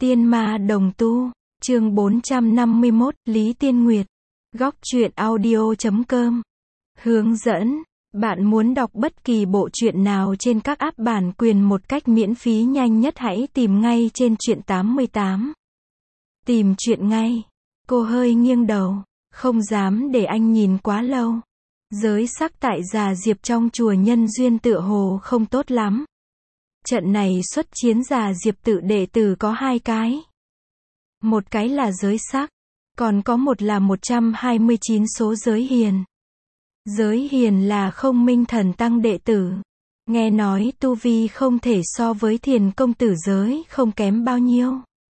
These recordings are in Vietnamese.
Tiên ma đồng tu, chương 451, Lý Tiên Nguyệt. Góc truyện audio.com. Hướng dẫn. Bạn muốn đọc bất kỳ bộ truyện nào trên các app bản quyền một cách miễn phí nhanh nhất hãy tìm ngay trên truyện 88. Tìm truyện ngay. Cô hơi nghiêng đầu, không dám để anh nhìn quá lâu. Giới sắc tại Già Diệp trong chùa Nhân Duyên tựa hồ không tốt lắm. Trận này xuất chiến Già Diệp tự đệ tử có 2 cái. Một cái là giới sắc, còn có một là 129 số giới hiền. Giới hiền là Không Minh Thần Tăng đệ tử. Nghe nói tu vi không thể so với Thiền công tử giới không kém bao nhiêu.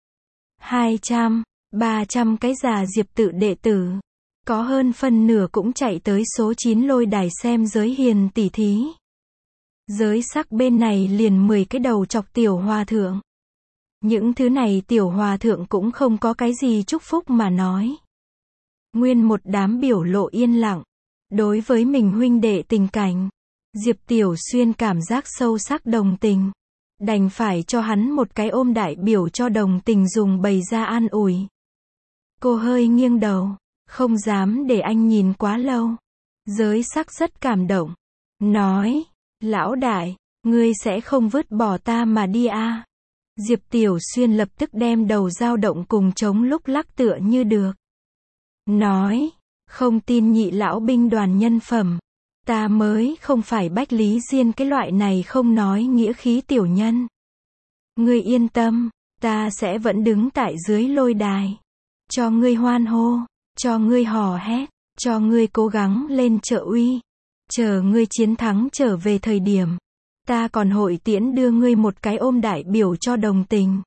200, 300 cái Già Diệp tự đệ tử. Có hơn phân nửa cũng chạy tới số 9 lôi đài xem giới hiền tỉ thí. Giới sắc bên này liền 10 cái đầu chọc tiểu hòa thượng. Những thứ này tiểu hòa thượng cũng không có cái gì chúc phúc mà nói. Nguyên một đám biểu lộ yên lặng. Đối với mình huynh đệ tình cảnh, Diệp Tiểu Xuyên cảm giác sâu sắc đồng tình. Đành phải cho hắn một cái ôm đại biểu cho đồng tình dùng bày ra an ủi. Cô hơi nghiêng đầu, không dám để anh nhìn quá lâu. Giới sắc rất cảm động. Nói, lão đại, ngươi sẽ không vứt bỏ ta mà đi à? Diệp Tiểu Xuyên lập tức đem đầu dao động cùng chống lúc lắc tựa như được. Nói, không tin nhị lão binh đoàn nhân phẩm. Ta mới không phải Bách Lý Diên cái loại này không nói nghĩa khí tiểu nhân. Ngươi yên tâm, ta sẽ vẫn đứng tại dưới lôi đài. Cho ngươi hoan hô, cho ngươi hò hét, cho ngươi cố gắng lên trợ uy. Chờ ngươi chiến thắng trở về thời điểm, ta còn hội tiễn đưa ngươi một cái ôm đại biểu cho đồng tình.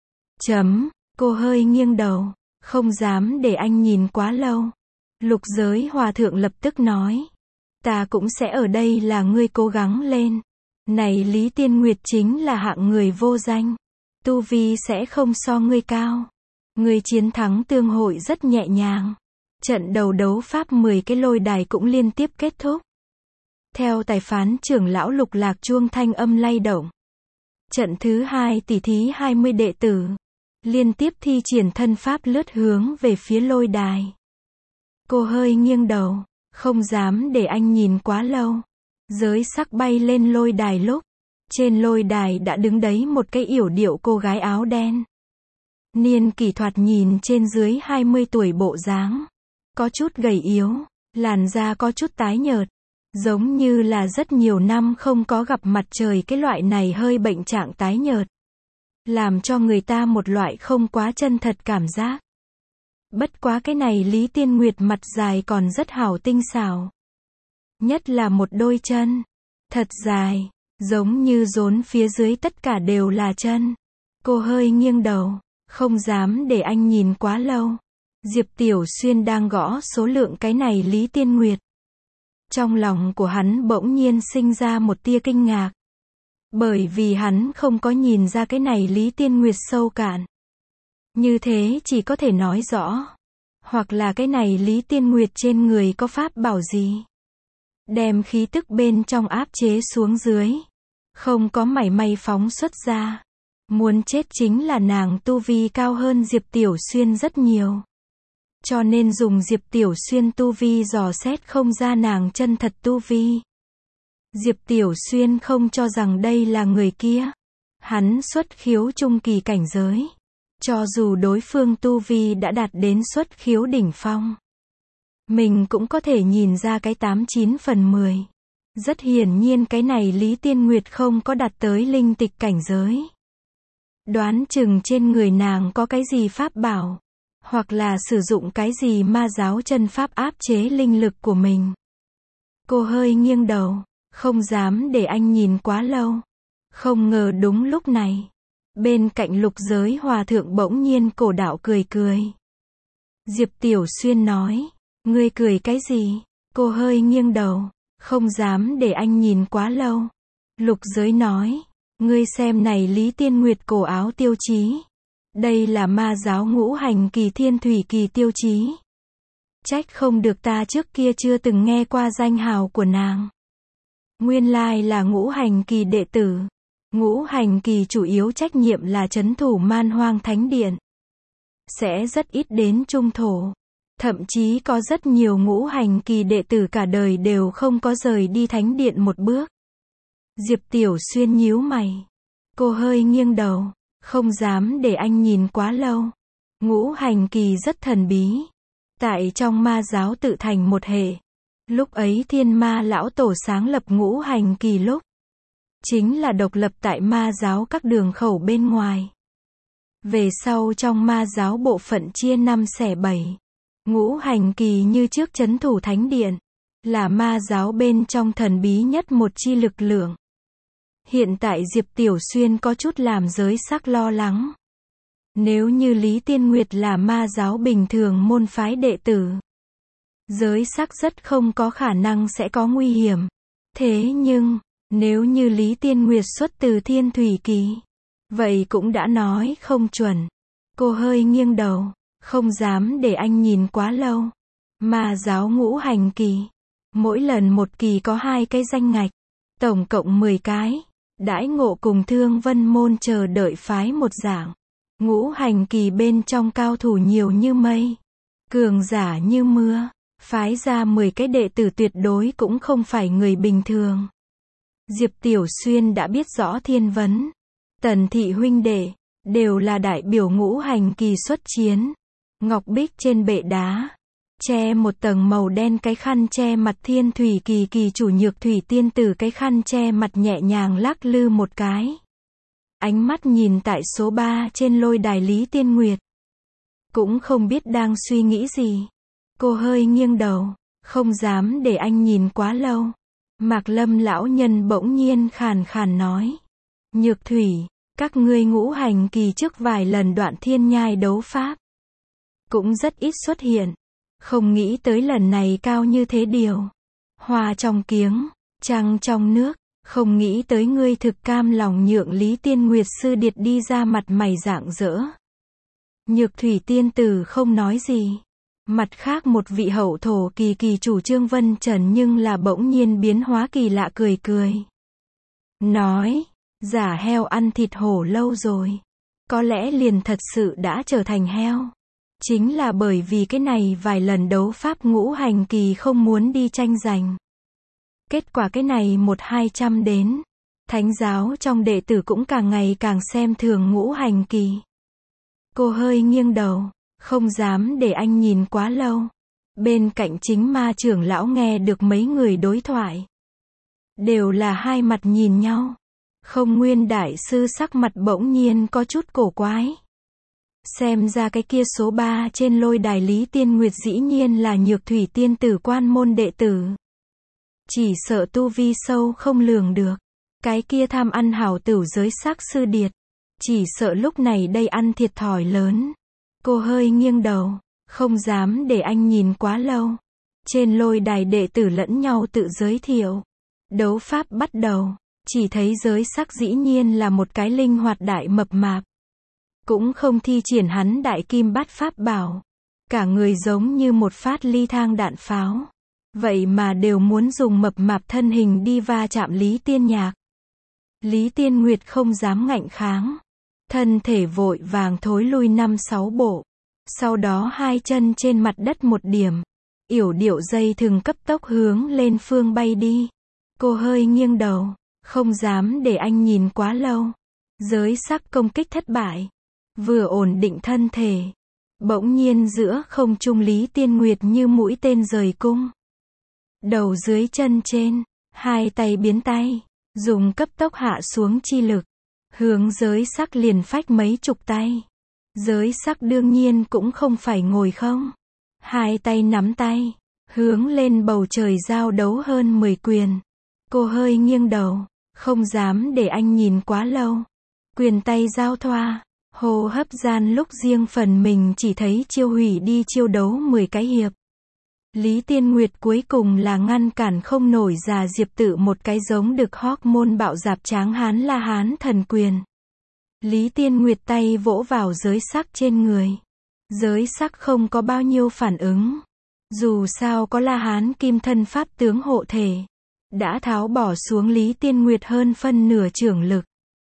Cô hơi nghiêng đầu, không dám để anh nhìn quá lâu. Lục giới hòa thượng lập tức nói. Ta cũng sẽ ở đây là ngươi cố gắng lên. Này Lý Tiên Nguyệt chính là hạng người vô danh. Tu vi sẽ không so ngươi cao. Ngươi chiến thắng tương hội rất nhẹ nhàng. Trận đầu đấu pháp 10 cái lôi đài cũng liên tiếp kết thúc. Theo tài phán trưởng lão Lục Lạc chuông thanh âm lay động. Trận thứ 2 tỷ thí 20 đệ tử. Liên tiếp thi triển thân pháp lướt hướng về phía lôi đài. Cô hơi nghiêng đầu, không dám để anh nhìn quá lâu. Giới sắc bay lên lôi đài lúc. Trên lôi đài đã đứng đấy một cái yểu điệu cô gái áo đen. Niên kỷ thoạt nhìn trên dưới 20 tuổi bộ dáng. Có chút gầy yếu, làn da có chút tái nhợt. Giống như là rất nhiều năm không có gặp mặt trời cái loại này hơi bệnh trạng tái nhợt. Làm cho người ta một loại không quá chân thật cảm giác. Bất quá cái này Lý Tiên Nguyệt mặt dài còn rất hảo tinh xảo. Nhất là một đôi chân. Thật dài, giống như rốn phía dưới tất cả đều là chân. Cô hơi nghiêng đầu, không dám để anh nhìn quá lâu. Diệp Tiểu Xuyên đang gõ số lượng cái này Lý Tiên Nguyệt. Trong lòng của hắn bỗng nhiên sinh ra một tia kinh ngạc. Bởi vì hắn không có nhìn ra cái này Lý Tiên Nguyệt sâu cạn. Như thế chỉ có thể nói rõ. Hoặc là cái này Lý Tiên Nguyệt trên người có pháp bảo gì. Đem khí tức bên trong áp chế xuống dưới. Không có mảy may phóng xuất ra. Muốn chết chính là nàng tu vi cao hơn Diệp Tiểu Xuyên rất nhiều. Cho nên dùng Diệp Tiểu Xuyên tu vi dò xét không ra nàng chân thật tu vi. Diệp Tiểu Xuyên không cho rằng đây là người kia. Hắn xuất khiếu trung kỳ cảnh giới. Cho dù đối phương tu vi đã đạt đến xuất khiếu đỉnh phong. Mình cũng có thể nhìn ra cái 89 phần 10. Rất hiển nhiên cái này Lý Tiên Nguyệt không có đạt tới linh tịch cảnh giới. Đoán chừng trên người nàng có cái gì pháp bảo. Hoặc là sử dụng cái gì ma giáo chân pháp áp chế linh lực của mình. Cô hơi nghiêng đầu, không dám để anh nhìn quá lâu. Không ngờ đúng lúc này. Bên cạnh Lục giới hòa thượng bỗng nhiên cổ đạo cười cười. Diệp Tiểu Xuyên nói. Ngươi cười cái gì? Cô hơi nghiêng đầu, không dám để anh nhìn quá lâu. Lục giới nói. Ngươi xem này Lý Tiên Nguyệt cổ áo tiêu chí. Đây là ma giáo ngũ hành kỳ thiên thủy kỳ tiêu chí. Trách không được ta trước kia chưa từng nghe qua danh hào của nàng. Nguyên lai là ngũ hành kỳ đệ tử. Ngũ hành kỳ chủ yếu trách nhiệm là trấn thủ Man Hoang Thánh Điện. Sẽ rất ít đến trung thổ. Thậm chí có rất nhiều ngũ hành kỳ đệ tử cả đời đều không có rời đi Thánh Điện một bước. Diệp Tiểu Xuyên nhíu mày. Cô hơi nghiêng đầu. Không dám để anh nhìn quá lâu. Ngũ hành kỳ rất thần bí. Tại trong ma giáo tự thành một hệ. Lúc ấy Thiên Ma Lão Tổ sáng lập ngũ hành kỳ lúc. Chính là độc lập tại ma giáo các đường khẩu bên ngoài. Về sau trong ma giáo bộ phận chia 5 xẻ 7. Ngũ hành kỳ như trước trấn thủ Thánh Điện. Là ma giáo bên trong thần bí nhất một chi lực lượng. Hiện tại Diệp Tiểu Xuyên có chút làm giới sắc lo lắng. Nếu như Lý Tiên Nguyệt là ma giáo bình thường môn phái đệ tử. Giới sắc rất không có khả năng sẽ có nguy hiểm. Thế nhưng, nếu như Lý Tiên Nguyệt xuất từ Thiên Thủy Kỳ. Vậy cũng đã nói không chuẩn. Cô hơi nghiêng đầu. Không dám để anh nhìn quá lâu. Ma giáo ngũ hành kỳ. Mỗi lần một kỳ có 2 cái danh ngạch. Tổng cộng 10 cái. Đãi ngộ cùng Thương Vân môn chờ đợi phái một dạng. Ngũ hành kỳ bên trong cao thủ nhiều như mây. Cường giả như mưa. Phái ra 10 cái đệ tử tuyệt đối cũng không phải người bình thường. Diệp Tiểu Xuyên đã biết rõ Thiên Vấn. Tần thị huynh đệ. Đều là đại biểu ngũ hành kỳ xuất chiến. Ngọc bích trên bệ đá. Che một tầng màu đen cái khăn che mặt Thiên Thủy Kỳ kỳ chủ Nhược Thủy Tiên Tử cái khăn che mặt nhẹ nhàng lắc lư một cái. Ánh mắt nhìn tại số 3 trên lôi đài Lý Tiên Nguyệt. Cũng không biết đang suy nghĩ gì. Cô hơi nghiêng đầu. Không dám để anh nhìn quá lâu. Mạc Lâm lão nhân bỗng nhiên khàn khàn nói. Nhược Thủy, các ngươi ngũ hành kỳ trước vài lần Đoạn Thiên Nhai đấu pháp. Cũng rất ít xuất hiện. Không nghĩ tới lần này cao như thế điều. Hoa trong kiếng, trăng trong nước. Không nghĩ tới ngươi thực cam lòng nhượng Lý Tiên Nguyệt sư điệt đi ra mặt mày rạng rỡ. Nhược Thủy Tiên Tử không nói gì. Mặt khác một vị hậu thổ kỳ kỳ chủ Trương Vân Trần nhưng là bỗng nhiên biến hóa kỳ lạ cười cười. Nói, giả heo ăn thịt hổ lâu rồi. Có lẽ liền thật sự đã trở thành heo. Chính là bởi vì cái này vài lần đấu pháp ngũ hành kỳ không muốn đi tranh giành. Kết quả cái này 100-200 đến. Thánh giáo trong đệ tử cũng càng ngày càng xem thường ngũ hành kỳ. Cô hơi nghiêng đầu. Không dám để anh nhìn quá lâu. Bên cạnh chính ma trưởng lão nghe được mấy người đối thoại. Đều là hai mặt nhìn nhau. Không Nguyên đại sư sắc mặt bỗng nhiên có chút cổ quái. Xem ra cái kia số 3 trên lôi đài Lý Tiên Nguyệt dĩ nhiên là Nhược Thủy Tiên Tử quan môn đệ tử. Chỉ sợ tu vi sâu không lường được. Cái kia tham ăn hảo tửu giới sắc sư điệt. Chỉ sợ lúc này đây ăn thiệt thòi lớn. Cô hơi nghiêng đầu. Không dám để anh nhìn quá lâu. Trên lôi đài đệ tử lẫn nhau tự giới thiệu. Đấu pháp bắt đầu. Chỉ thấy giới sắc dĩ nhiên là một cái linh hoạt đại mập mạp. Cũng không thi triển hắn đại kim bát pháp bảo. Cả người giống như một phát ly thang đạn pháo. Vậy mà đều muốn dùng mập mạp thân hình đi va chạm Lý Tiên Nhạc. Lý Tiên Nguyệt không dám ngạnh kháng. Thân thể vội vàng thối lui 5-6 bộ. Sau đó hai chân trên mặt đất một điểm. Yểu điệu dây thừng cấp tốc hướng lên phương bay đi. Cô hơi nghiêng đầu. Không dám để anh nhìn quá lâu. Giới sắc công kích thất bại. Vừa ổn định thân thể. Bỗng nhiên giữa không trung Lý Tiên Nguyệt như mũi tên rời cung. Đầu dưới chân trên. Hai tay biến tay. Dùng cấp tốc hạ xuống chi lực. Hướng giới sắc liền phách mấy chục tay. Giới sắc đương nhiên cũng không phải ngồi không. Hai tay nắm tay. Hướng lên bầu trời giao đấu hơn 10 quyền. Cô hơi nghiêng đầu. Không dám để anh nhìn quá lâu. Quyền tay giao thoa. Hô hấp gian lúc riêng phần mình chỉ thấy chiêu hủy đi chiêu đấu 10 cái hiệp. Lý Tiên Nguyệt cuối cùng là ngăn cản không nổi già Diệp Tự một cái giống được hormone bạo dạp tráng hán La Hán thần quyền. Lý Tiên Nguyệt tay vỗ vào giới sắc trên người. Giới sắc không có bao nhiêu phản ứng. Dù sao có La Hán kim thân pháp tướng hộ thể. Đã tháo bỏ xuống Lý Tiên Nguyệt hơn phân nửa trưởng lực.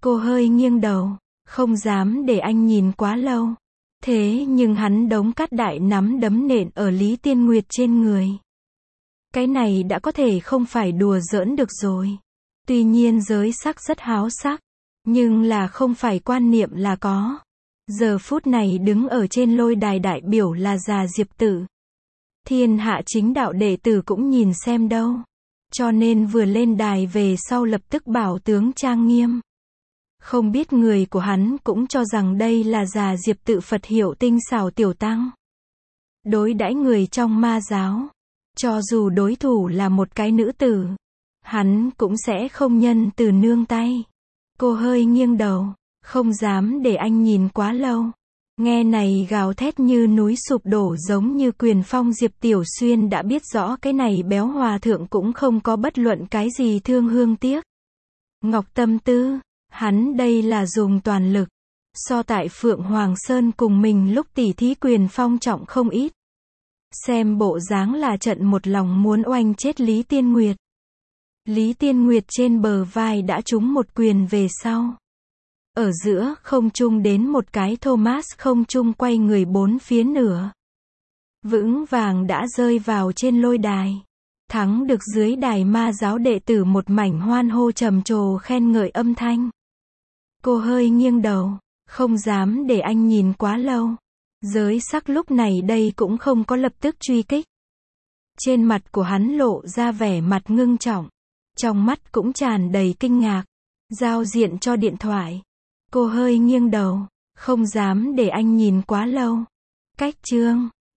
Cô hơi nghiêng đầu, không dám để anh nhìn quá lâu. Thế nhưng hắn đống cát đại nắm đấm nện ở Lý Tiên Nguyệt trên người. Cái này đã có thể không phải đùa giỡn được rồi. Tuy nhiên giới sắc rất háo sắc, nhưng là không phải quan niệm là có. Giờ phút này đứng ở trên lôi đài đại biểu là già Diệp Tử. Thiên hạ chính đạo đệ tử cũng nhìn xem đâu. Cho nên vừa lên đài về sau lập tức bảo tướng trang nghiêm. Không biết người của hắn cũng cho rằng đây là già Diệp Tự Phật hiệu tinh xảo tiểu tăng. Đối đãi người trong ma giáo, cho dù đối thủ là một cái nữ tử, hắn cũng sẽ không nhân từ nương tay. Cô hơi nghiêng đầu, không dám để anh nhìn quá lâu. Nghe này gào thét như núi sụp đổ giống như quyền phong Diệp Tiểu Xuyên đã biết rõ cái này béo hòa thượng cũng không có bất luận cái gì thương hương tiếc. Ngọc Tâm Tư, hắn đây là dùng toàn lực. So tại Phượng Hoàng Sơn cùng mình lúc tỉ thí quyền phong trọng không ít. Xem bộ dáng là trận một lòng muốn oanh chết Lý Tiên Nguyệt. Lý Tiên Nguyệt trên bờ vai đã trúng một quyền về sau. Ở giữa không trung đến một cái Thomas không trung quay người bốn phía nửa. Vững vàng đã rơi vào trên lôi đài. Thắng được dưới đài ma giáo đệ tử một mảnh hoan hô trầm trồ khen ngợi âm thanh. Cô hơi nghiêng đầu, không dám để anh nhìn quá lâu. Giới sắc lúc này đây cũng không có lập tức truy kích. Trên mặt của hắn lộ ra vẻ mặt ngưng trọng. Trong mắt cũng tràn đầy kinh ngạc. Giao diện cho điện thoại. Cô hơi nghiêng đầu, không dám để anh nhìn quá lâu. Cách chương